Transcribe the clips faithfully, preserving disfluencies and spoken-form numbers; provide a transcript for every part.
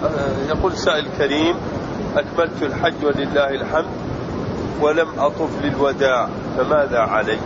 يقول سائل كريم: أكملت الحج ولله الحمد ولم أطف للوداع، فماذا علي؟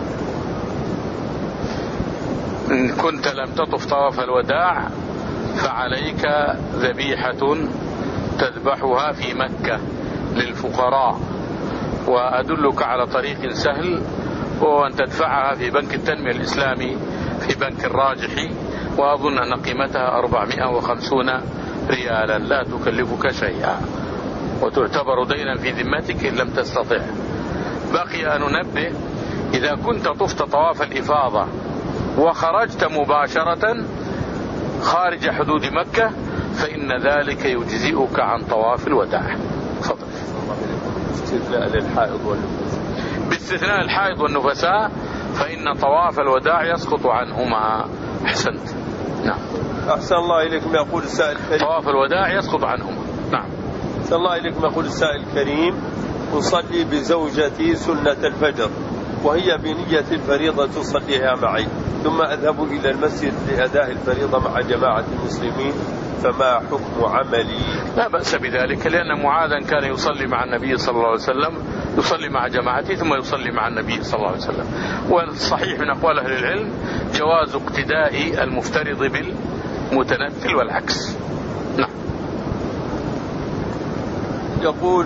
إن كنت لم تطف طواف الوداع فعليك ذبيحة تذبحها في مكة للفقراء، وأدلك على طريق سهل، وهو أن تدفعها في بنك التنمية الإسلامي في بنك الراجحي، وأظن أن قيمتها أربعمائة وخمسين ريالا لا تكلفك شيئا، وتعتبر دينا في ذمتك إن لم تستطع. بقي أن ننبه: إذا كنت طفت طواف الإفاضة وخرجت مباشرة خارج حدود مكة فإن ذلك يجزئك عن طواف الوداع. فضل. باستثناء للحائض والنفساء باستثناء الحائض والنفساء فإن طواف الوداع يسقط عنهما. أحسنت. نعم. أحسن الله إليكم. يقول السائل الكريم: طواف الوداع يسقط عنهما. نعم. أحسن الله إليكم. يقول السائل الكريم: أصلي بزوجتي سنة الفجر وهي بنية الفريضة تصليها معي، ثم أذهب إلى المسجد لأداء الفريضة مع جماعة المسلمين، فما حكم عملي؟ لا بأس بذلك، لأن معاذا كان يصلي مع النبي صلى الله عليه وسلم، يصلي مع جماعته ثم يصلي مع النبي صلى الله عليه وسلم. والصحيح من أقوال أهل العلم جواز اقتداء المفترض بالمتنفل والعكس. نعم. يقول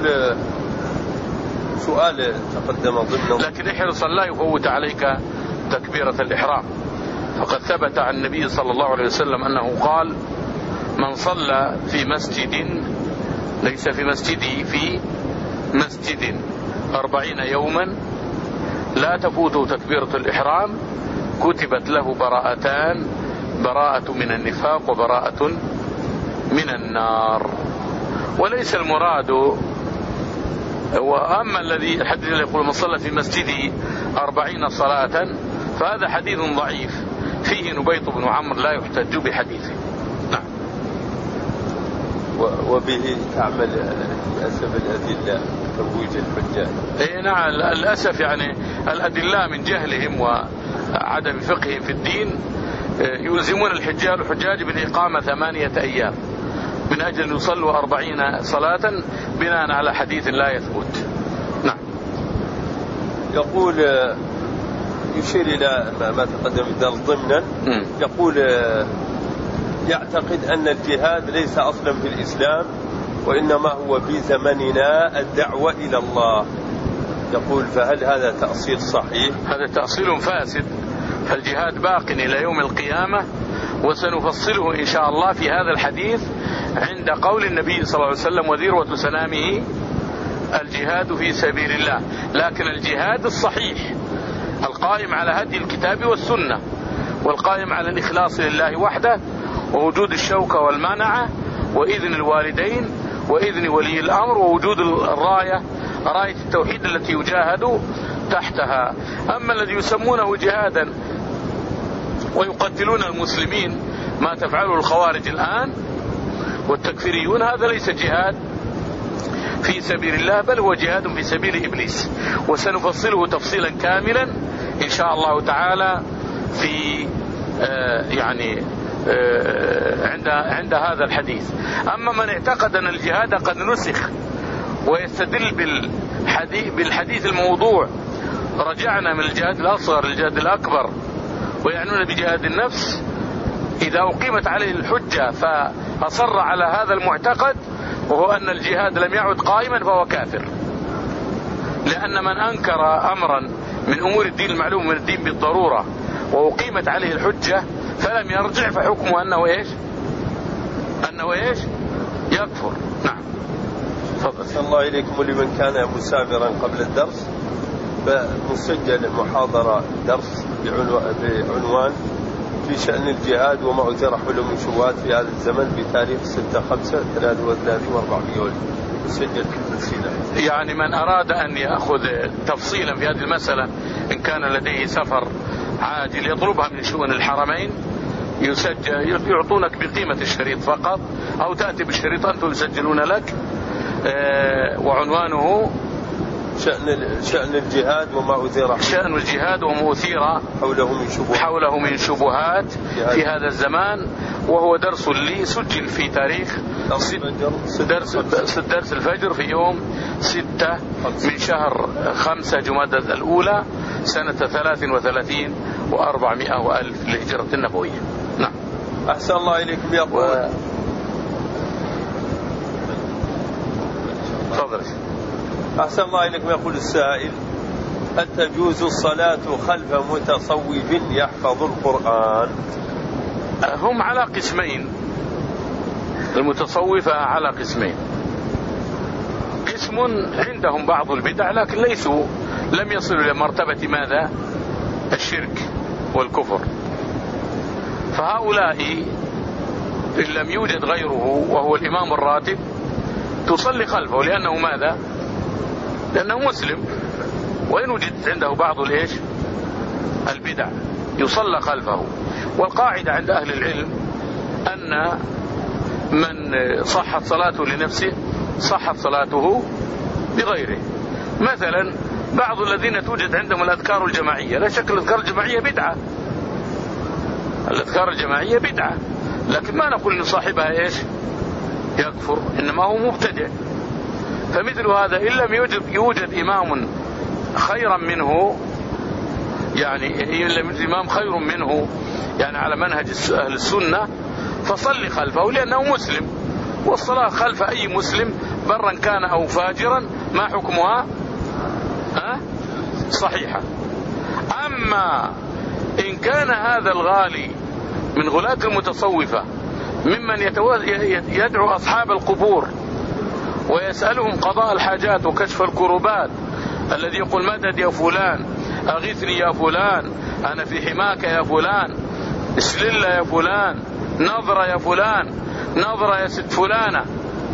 سؤال تقدم ضمن، لكن احرص لا يفوت عليك تكبيرة الإحرام، فقد ثبت عن النبي صلى الله عليه وسلم أنه قال: من صلى في مسجد، ليس في مسجدي، في مسجد أربعين يوما لا تفوته تكبيرة الإحرام كتبت له براءتان، براءة من النفاق وبراءة من النار. وليس المراد، وأما الذي الحديث الذي يقول من صلى في مسجدي أربعين صلاة فهذا حديث ضعيف فيه نبيط بن عمرو لا يحتج بحديثه. نعم. وبه تعمل للأسف الأدلة ترويج الحجاج. اي نعم، للأسف يعني الأدلة من جهلهم وعدم فقههم في الدين يلزمون الحجاج الحجاج بالإقامة ثمانية أيام من أجل أن يصلوا أربعين صلاة بناء على حديث لا يثبت. نعم. يقول يشير إلى ما تقدم ضمنا، يقول يعتقد أن الجهاد ليس أصلا في الإسلام وإنما هو في زمننا الدعوة إلى الله. يقول فهل هذا تأصيل صحيح؟ هذا تأصيل فاسد، فالجهاد باق إلى يوم القيامة، وسنفصله إن شاء الله في هذا الحديث عند قول النبي صلى الله عليه وسلم: وذروة سنامه الجهاد في سبيل الله. لكن الجهاد الصحيح القائم على هدي الكتاب والسنة، والقائم على الإخلاص لله وحده، ووجود الشوكة والمانعة، وإذن الوالدين، وإذن ولي الأمر، ووجود الراية، راية التوحيد التي يجاهد تحتها. أما الذي يسمونه جهادا ويقتلون المسلمين ما تفعله الخوارج الآن والتكفيريون، هذا ليس جهاد في سبيل الله، بل هو جهاد في سبيل إبليس، وسنفصله تفصيلا كاملا إن شاء الله تعالى في آه يعني آه عند عند هذا الحديث. أما من اعتقد أن الجهاد قد نسخ ويستدل بالحديث, بالحديث الموضوع رجعنا من الجهاد الأصغر للجهاد الأكبر، ويعنون بجهاد النفس، إذا أقيمت عليه الحجة فأصر على هذا المعتقد وهو أن الجهاد لم يعد قائما فهو كافر، لأن من أنكر أمرا من أمور الدين المعلوم من الدين بالضرورة وأقيمت عليه الحجة فلم يرجع فحكمه أنه إيش أنه إيش يكفر. نعم. تفضل. الله إليكم. ولمن كان مسافرا قبل الدرس فمسجل محاضرة درس بعنوان في شأن الجهاد وما أثار حوله من شبهات في هذا الزمن بتاريخ ستة خمسة ثلاثة وثلاثين وأربعمائة، مسجل في تفصيله. يعني من أراد أن يأخذ تفصيلا في هذه المسألة إن كان لديه سفر عاجل يطلبها من شؤون الحرمين يسجل، يعطونك بقيمة الشريط فقط، أو تأتي بالشريط أنتم يسجلون لك، وعنوانه شأن شأن الجهاد وما أثير شأن الجهاد وما أثير حوله من شبهات حوله من شبهات في هذا الزمان، وهو درس لي سجل في تاريخ درس درس الفجر في يوم ستة من شهر خمسة جمادى الأولى سنة ثلاث وثلاثين وأربعمائة وألف للهجرة النبوية. نعم. أحسن الله إليكم. يقول و... تفضل. أحسن الله إليكم. يقول السائل: هل تجوز الصلاة خلف متصوف يحفظ القرآن؟ هم على قسمين، المتصوفة على قسمين. قسم عندهم بعض البدع لكن ليسوا لم يصلوا إلى مرتبة ماذا؟ الشرك والكفر. فهؤلاء إن لم يوجد غيره وهو الإمام الراتب تصلي خلفه، لأنه ماذا؟ لأنه مسلم، وإن وجد عنده بعض الإيش؟ البدع يصلى خلفه. والقاعدة عند أهل العلم أن من صحت صلاته لنفسه صحت صلاته بغيره. مثلا بعض الذين توجد عندهم الأذكار الجماعية، لا شك الأذكار الجماعية بدعة، الأذكار الجماعية بدعة، لكن ما نقول إن صاحبها إيش؟ يكفر، إنما هو مبتدع. فمثل هذا إن لم يوجد, يوجد إمام خيرا منه، يعني إن لم يوجد إمام خير منه يعني على منهج أهل السنة فصلي خلفه لأنه مسلم، والصلاة خلف أي مسلم برا كان أو فاجرا ما حكمها؟ أه؟ صحيحة. أما إن كان هذا الغالي من غلاة المتصوفة ممن يدعو أصحاب القبور ويسألهم قضاء الحاجات وكشف الكروبات، الذي يقول مدد يا فلان، أغثني يا فلان، أنا في حماك يا فلان، اسلل يا فلان، نظرة يا فلان، نظرة يا ست فلانة،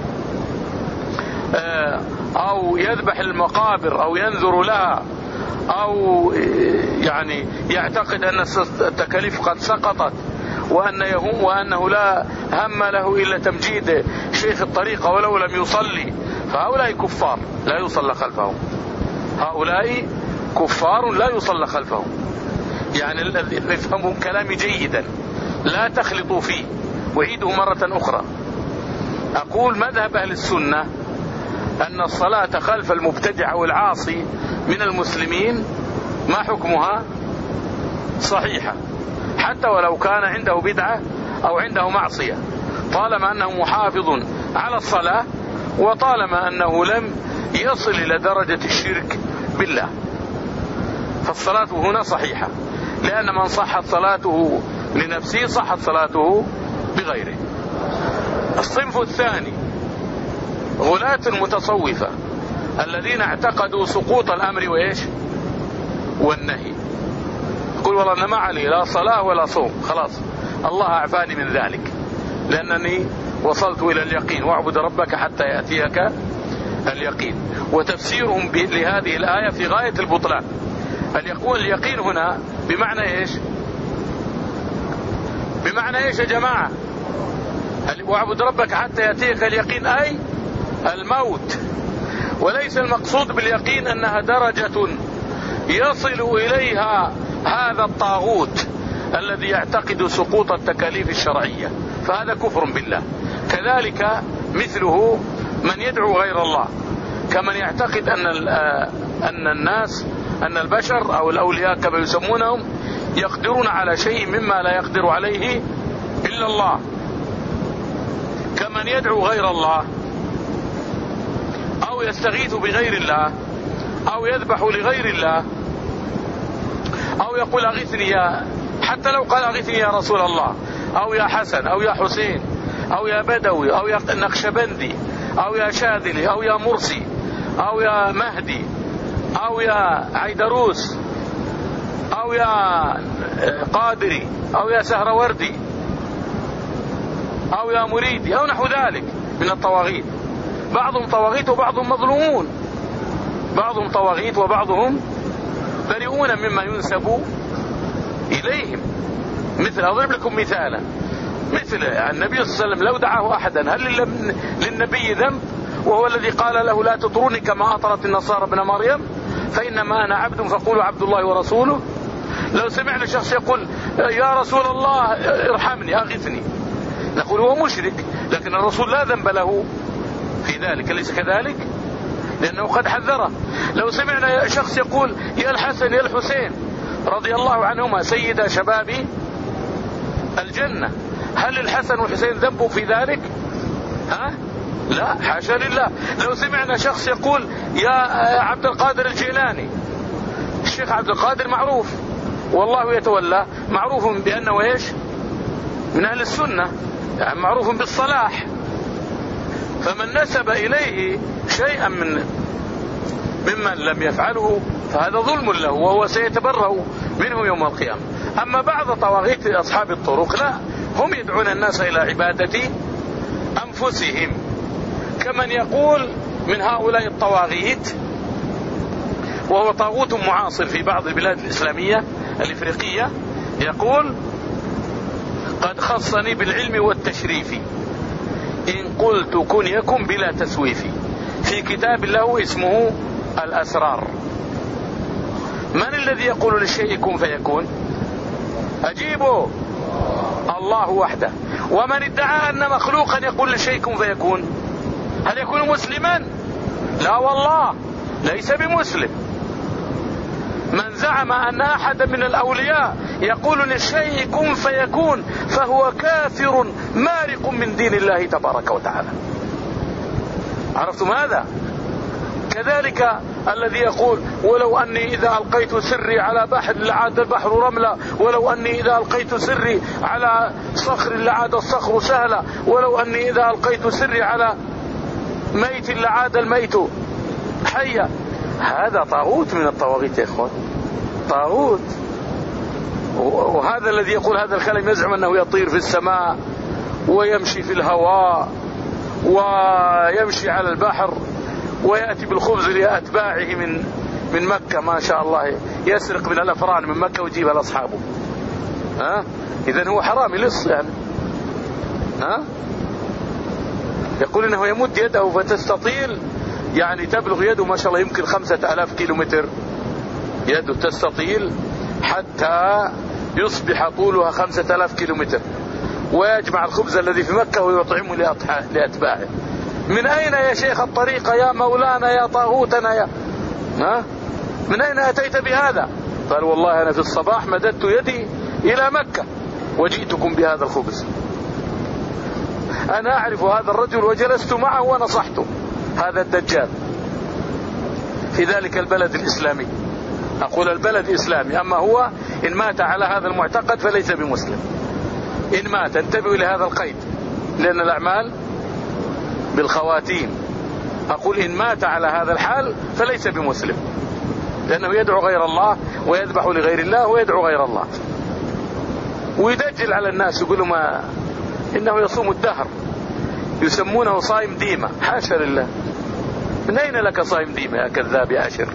أو يذبح المقابر أو ينذر لها، أو يعني يعتقد أن التكاليف قد سقطت وأن يهم وأنه لا هم له إلا تمجيد شيخ الطريقة ولو لم يصلي، فهؤلاء كفار لا يصلى خلفهم. هؤلاء كفار لا يصلى خلفهم. يعني افهموا كلامي جيدا، لا تخلطوا فيه، وعيده مرة أخرى. أقول مذهب أهل السنة أن الصلاة خلف المبتدع والعاصي من المسلمين ما حكمها؟ صحيحة، حتى ولو كان عنده بدعة أو عنده معصية، طالما أنه محافظ على الصلاة وطالما أنه لم يصل إلى درجة الشرك بالله، فالصلاة هنا صحيحة، لأن من صحت صلاته لنفسه صحت صلاته بغيره. الصنف الثاني غلاة المتصوفة الذين اعتقدوا سقوط الأمر وإيش؟ والنهي. يقول والله أنا ما علي لا صلاة ولا صوم، خلاص الله أعفاني من ذلك لأنني وصلت إلى اليقين، واعبد ربك حتى يأتيك اليقين. وتفسيرهم لهذه الآية في غاية البطلان. اليقين هنا بمعنى إيش؟ بمعنى إيش يا جماعة؟ واعبد ربك حتى يأتيك اليقين أي الموت، وليس المقصود باليقين أنها درجة يصل إليها هذا الطاغوت الذي يعتقد سقوط التكاليف الشرعية، فهذا كفر بالله. كذلك مثله من يدعو غير الله، كمن يعتقد أن أن الناس أن البشر أو الأولياء كما يسمونهم يقدرون على شيء مما لا يقدر عليه إلا الله، كمن يدعو غير الله أو يستغيث بغير الله أو يذبح لغير الله أو يقول أغثني يا، حتى لو قال أغثني يا رسول الله أو يا حسن أو يا حسين أو يا بدوي أو يا نقشبندي أو يا شاذلي أو يا مرسي أو يا مهدي أو يا عيدروس أو يا قادري أو يا سهروردي أو يا مريدي أو نحو ذلك من الطواغيت. بعضهم طواغيت وبعضهم مظلومون، بعضهم طواغيت وبعضهم بريئون مما ينسب إليهم. مثل أضرب لكم مثالا، مثل النبي صلى الله عليه وسلم لو دعاه أحدا هل للنبي ذنب وهو الذي قال له لا تطروني كما أطرت النصارى ابن مريم فإنما أنا عبد فقولوا عبد الله ورسوله. لو سمعنا شخص يقول يا رسول الله ارحمني أغثني نقول هو مشرك، لكن الرسول لا ذنب له في ذلك، أليس كذلك؟ لأنه قد حذره. لو سمعنا شخص يقول يا الحسن يا الحسين رضي الله عنهما سيدا شباب الجنة، هل الحسن والحسين ذنبوا في ذلك؟ ها؟ لا حاشا لله. لو سمعنا شخص يقول يا عبد القادر الجيلاني، الشيخ عبد القادر معروف والله يتولى، معروف بأنه ايش؟ من أهل السنة، يعني معروف بالصلاح، فمن نسب إليه شيئا من ممن لم يفعله فهذا ظلم له وهو سيتبرأ منه يوم القيامة. أما بعض طواغيت أصحاب الطرق لا، هم يدعون الناس إلى عبادة أنفسهم، كمن يقول من هؤلاء الطواغيت وهو طاغوت معاصر في بعض البلاد الإسلامية الإفريقية، يقول قد خصني بالعلم والتشريف إن قلت كن يكن بلا تسويف، في كتاب له اسمه الأسرار. من الذي يقول للشيء كن فيكون؟ أجيبوا، الله وحده. ومن ادعى أن مخلوقا يقول للشيء كن فيكون هل يكون مسلما؟ لا والله ليس بمسلم. من زعم أن أحد من الأولياء يقول للشيء كن فيكون فهو كافر مارق من دين الله تبارك وتعالى. عرفتم هذا؟ كذلك الذي يقول ولو أني إذا ألقيت سري على بحر لعاد البحر رملا، ولو أني إذا ألقيت سري على صخر لعاد الصخر سهلا، ولو أني إذا ألقيت سري على ميت لعاد الميت حيا. هذا طاغوت من الطواغيت يا إخوان، طاغوت. وهذا الذي يقول هذا الكلام يزعم أنه يطير في السماء ويمشي في الهواء ويمشي على البحر ويأتي بالخبز لأتباعه من من مكة، ما شاء الله يسرق من الأفران من مكة ويجيبها لأصحابه. ها؟ إذن هو حرامي لص يعني. ها؟ يقول إنه يمد يده فتستطيل، يعني تبلغ يده ما شاء الله يمكن خمسة آلاف كيلو متر، يده تستطيل حتى يصبح طولها خمسة آلاف كيلو متر، ويجمع الخبز الذي في مكة ويطعمه لأتباعه. من أين يا شيخ الطريقة يا مولانا يا طاغوتنا يا ها؟ من أين أتيت بهذا؟ قال والله أنا في الصباح مددت يدي إلى مكة وجئتكم بهذا الخبز. أنا أعرف هذا الرجل وجلست معه ونصحته، هذا الدجال في ذلك البلد الإسلامي. أقول البلد إسلامي، أما هو إن مات على هذا المعتقد فليس بمسلم. إن مات، انتبهوا لهذا القيد، لأن الأعمال بالخواتيم. أقول إن مات على هذا الحال فليس بمسلم، لأنه يدعو غير الله ويذبح لغير الله ويدعو غير الله ويدجل على الناس، يقولوا ما إنه يصوم الدهر، يسمونه صائم ديمة. حاشا لله، من أين لك صائم ديمة يا كذاب يا أشر؟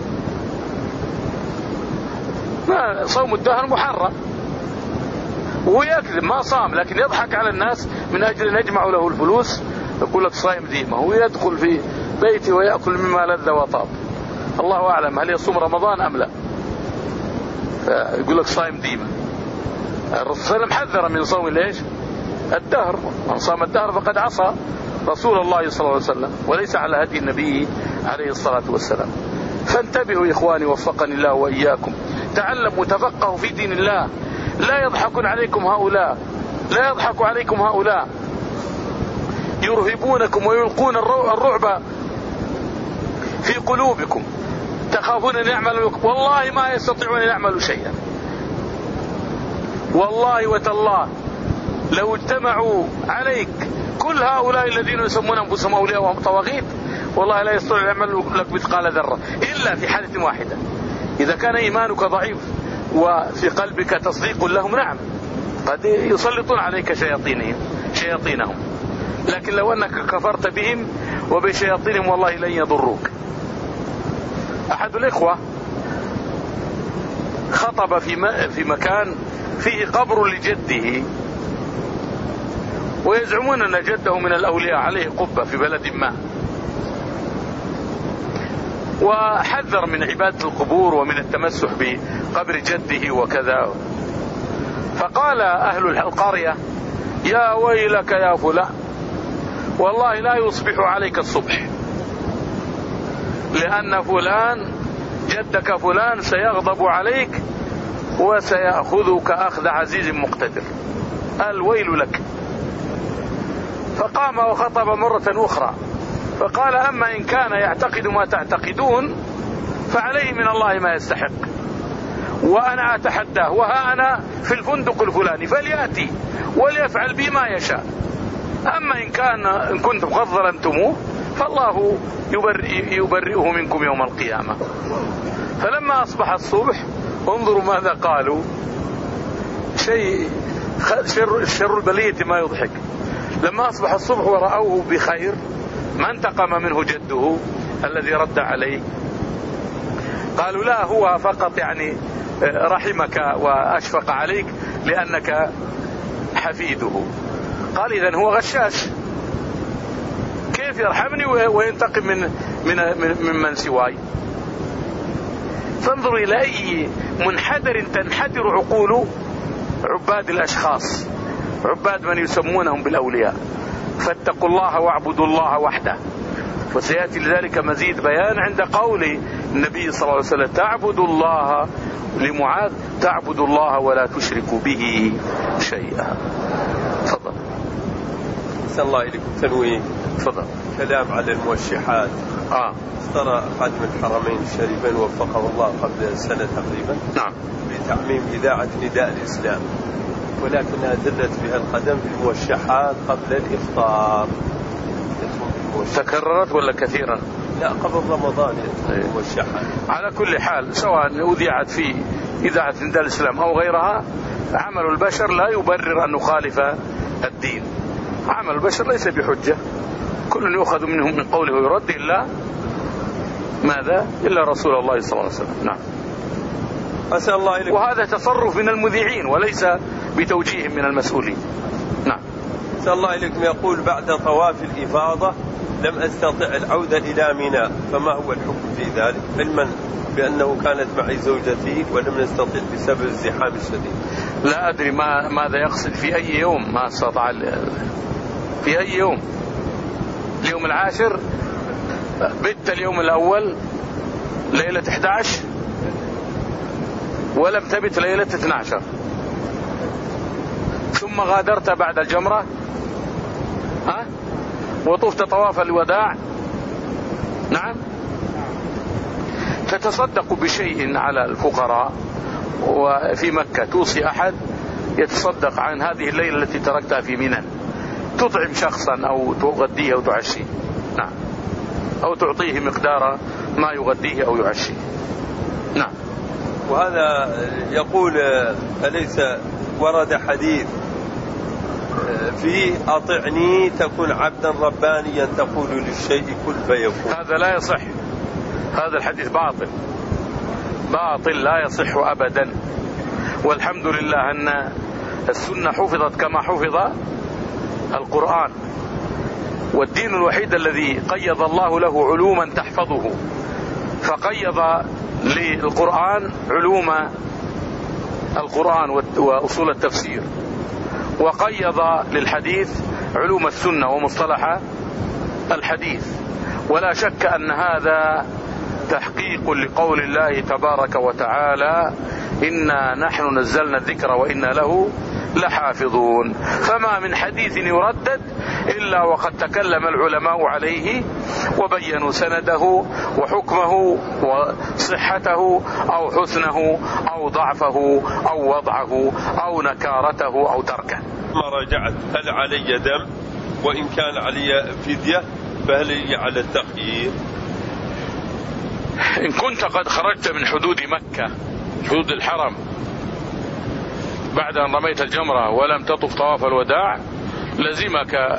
ما صوم الدهر محرم، ويكذب ما صام لكن يضحك على الناس من أجل أن يجمعوا له الفلوس. يقول لك صائم ديمة، هو يدخل في بيتي ويأكل مما لذ وطاب، الله أعلم هل يصوم رمضان أم لا. يقول لك صائم ديمة. الرسول صلى الله عليه وسلم حذر من صوم ليش الدهر، من صام الدهر فقد عصى رسول الله صلى الله عليه وسلم وليس على هدي النبي عليه الصلاة والسلام. فانتبهوا إخواني وفقني الله وإياكم، تعلموا تفقهوا في دين الله. لا يضحكون عليكم هؤلاء، لا يضحك عليكم هؤلاء يرهبونكم ويلقون الرعب في قلوبكم، تخافون أن يعملوا بكم. والله ما يستطيعون أن يعملوا شيئا، والله وتالله لو اجتمعوا عليك كل هؤلاء الذين يسمون أنفسهم أولياء وهم طواغيت، والله لا يستطيعون أن يعملوا لك مثقال ذرة، إلا في حالة واحدة، إذا كان إيمانك ضعيف وفي قلبك تصديق لهم، نعم قد يسلطون عليك شياطينهم شياطينهم لكن لو أنك كفرت بهم وبشياطينهم والله لن يضروك. أحد الإخوة خطب في في مكان فيه قبر لجده، ويزعمون أن جده من الأولياء عليه قبة في بلد ما، وحذر من عبادة القبور ومن التمسح بقبر جده وكذا. فقال أهل القرية يا ويلك يا فلان والله لا يصبح عليك الصبح، لأن فلان جدك فلان سيغضب عليك وسيأخذك أخذ عزيز مقتدر، الويل لك. فقام وخطب مرة أخرى فقال أما إن كان يعتقد ما تعتقدون فعليه من الله ما يستحق، وأنا أتحداه وها أنا في الفندق الفلاني فليأتي وليفعل بي ما يشاء، أما إن كان إن كنتم قد ظلمتموه فالله يبرئ يبرئه منكم يوم القيامة. فلما أصبح الصبح انظروا ماذا قالوا، شيء شر, شر البلية ما يضحك. لما أصبح الصبح ورأوه بخير ما انتقم منه جده الذي رد عليه، قالوا لا هو فقط يعني رحمك وأشفق عليك لأنك حفيده. قال إذن هو غشاش، كيف يرحمني وينتقم من من من, من سواي؟ فانظروا إلى أي منحدر تنحدر عقول عباد الأشخاص، عباد من يسمونهم بالأولياء. فاتقوا الله واعبدوا الله وحده. وسيأتي لذلك مزيد بيان عند قول النبي صلى الله عليه وسلم تعبدوا الله لمعاذ تعبدوا الله ولا تشركوا به شيئا. تفضل. أحسن الله إليكم تنويه. تفضل. كلام على الموشحات. آه. ترى خادم الحرمين الشريفين وفقه الله قبل سنة تقريبا نعم بتعميم إذاعة نداء الإسلام، ولكنها دلت بها القدم في الموشحات قبل الإفطار. تكررت ولا كثيرا؟ لا قبل رمضان الموشحات. على كل حال سواء أذيعت في إذاعة نداء الإسلام أو غيرها، عمل البشر لا يبرر أن نخالف الدين. عمل البشر ليس بحجة، كل يؤخذ منهم من قوله ويرد إلا ماذا؟ إلا رسول الله صلى الله عليه وسلم. نعم. أسأل الله إليك. وهذا تصرف من المذيعين وليس بتوجيه من المسؤولين. نعم. أسأل الله إليكم. يقول بعد طواف الإفاضة لم أستطع العودة إلى منى، فما هو الحكم في ذلك؟ علما بأنه كانت معي زوجتي ولم نستطع بسبب الزحام الشديد. لا أدري ما ماذا يقصد في أي يوم ما استطاع. في أي يوم؟ اليوم العاشر؟ بت اليوم الأول ليلة إحدى عشر ولم تبت ليلة اثنتي عشرة، ثم غادرت بعد الجمرة ها وطفت طواف الوداع. نعم. تتصدق بشيء على الفقراء وفي مكة، توصي أحد يتصدق عن هذه الليلة التي تركتها في منى، تطعم شخصا أو تغديه أو تعشيه. نعم. أو تعطيه مقدار ما يغديه أو يعشيه. نعم. وهذا يقول أليس ورد حديث فيه أطعني تكون عبدا ربانيا تقول للشيء كن فيكون؟ هذا لا يصح، هذا الحديث باطل باطل لا يصح أبدا. والحمد لله أن السنة حفظت كما حفظ القرآن، والدين الوحيد الذي قيض الله له علوما تحفظه، فقيض للقرآن علوم القرآن وأصول التفسير، وقيض للحديث علوم السنة ومصطلح الحديث. ولا شك أن هذا تحقيق لقول الله تبارك وتعالى إنا نحن نزلنا الذكر وإنا له لحافظون. فما من حديث يردد إلا وقد تكلم العلماء عليه وبينوا سنده وحكمه وصحته أو حسنه أو ضعفه أو وضعه أو نكارته أو تركه. ما رجعت هل علي دم؟ وإن كان علي فدية فهل هي على التخيير؟ إن كنت قد خرجت من حدود مكة حدود الحرم بعد أن رميت الجمرة ولم تطف طواف الوداع لزمك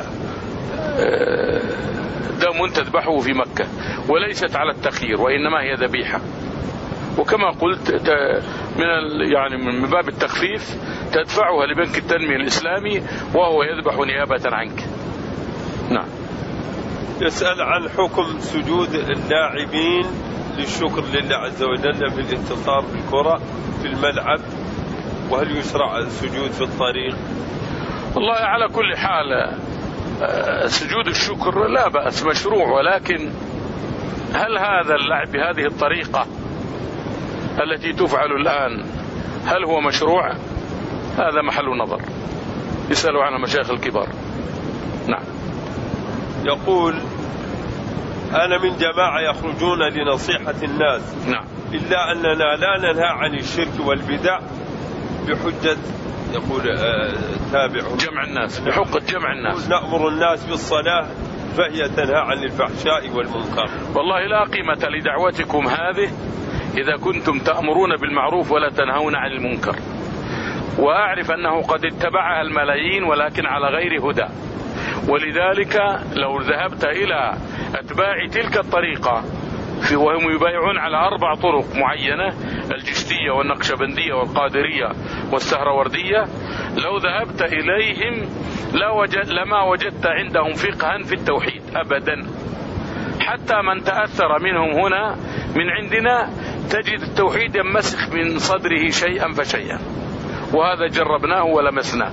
دم تذبحه في مكة، وليست على التخيير وإنما هي ذبيحة. وكما قلت من يعني من باب التخفيف تدفعها لبنك التنمية الإسلامي وهو يذبح نيابة عنك. نعم. يسأل عن حكم سجود اللاعبين للشكر لله عز وجل في الانتصار بالكرة في الملعب، وهل يشرع السجود في الطريق؟ والله على كل حال سجود الشكر لا بأس مشروع، ولكن هل هذا اللعب بهذه الطريقة التي تفعل الآن هل هو مشروع؟ هذا محل نظر يسألوا عنه مشايخ الكبار. نعم. يقول أنا من جماعة يخرجون لنصيحة الناس. نعم. إلا أننا لا ننهى عن الشرك والبدع بحجة، يقول آه تابعهم، جمع الناس، بحقة جمع الناس. نأمر الناس بالصلاة فهي تنهى عن الفحشاء والمنكر. والله لا قيمة لدعوتكم هذه إذا كنتم تأمرون بالمعروف ولا تنهون عن المنكر، وأعرف أنه قد اتبعها الملايين ولكن على غير هدى، ولذلك لو ذهبت إلى أتباع تلك الطريقة وهم يبايعون على أربع طرق معينة، الجشتية والنقشبندية والقادرية والسهروردية، لو ذهبت إليهم لا وجد لما وجدت عندهم فقها في التوحيد أبدا. حتى من تأثر منهم هنا من عندنا تجد التوحيد ينمسخ من صدره شيئا فشيئا، وهذا جربناه ولمسناه.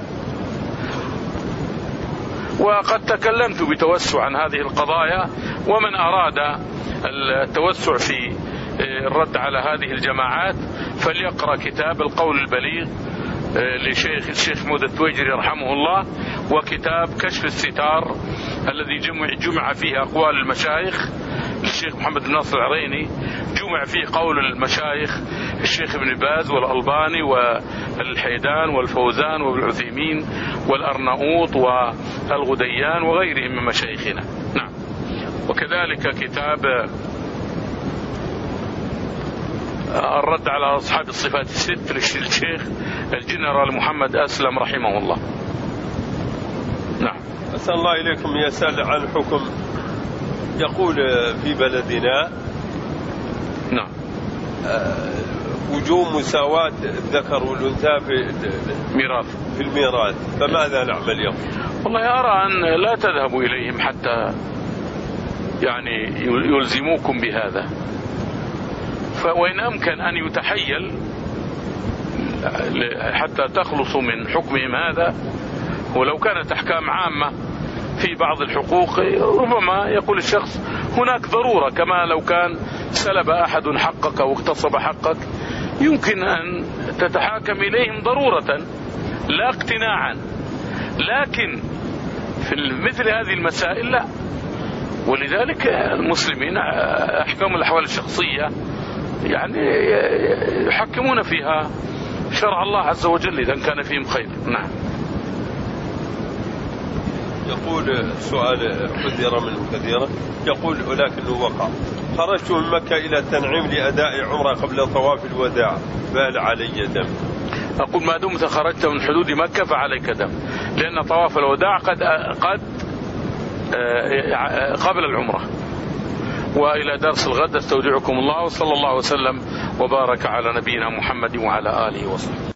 وقد تكلمت بتوسع عن هذه القضايا، ومن أراد التوسع في الرد على هذه الجماعات فليقرأ كتاب القول البليغ لشيخ الشيخ محمود التويجري رحمه الله، وكتاب كشف الستار الذي جمع, جمع فيه أقوال المشايخ الشيخ محمد بن ناصر العريني، جمع فيه قول المشايخ الشيخ ابن باز والألباني والحيدان والفوزان والعثيمين والأرناؤوط والغديان وغيرهم من مشايخنا. نعم. وكذلك كتاب الرد على أصحاب الصفات الست للشيخ الجنرال محمد أسلم رحمه الله. نعم. أسأل الله إليكم يسأل عن حكم، يقول في بلدنا نعم وجوب مساواة الذكر والأنثى في ميراث في الميراث، فماذا نعمل يوم؟ والله أرى أن لا تذهبوا إليهم حتى يعني يلزموكم بهذا، فوإن أمكن أن يتحيل حتى تخلصوا من حكمهم هذا، ولو كانت أحكام عامة في بعض الحقوق ربما يقول الشخص هناك ضرورة، كما لو كان سلب أحد حقك أو اغتصب حقك يمكن أن تتحاكم إليهم ضرورة لا اقتناعا، لكن في مثل هذه المسائل لا. ولذلك المسلمين أحكام الأحوال الشخصية يعني يحكمون فيها شرع الله عز وجل إذا كان فيهم خير. نعم. يقول سؤال حذر منه كثيرا، يقول ولكنه وقع: خرجت من مكة إلى التنعيم لأداء عمرة قبل طواف الوداع، فهل علي دم؟ أقول ما دمت خرجت من حدود مكة فعليك دم، لأن طواف الوداع قد قد قبل العمرة. وإلى درس الغد استودعكم الله، وصلى الله وسلم وبارك على نبينا محمد وعلى آله وصحبه.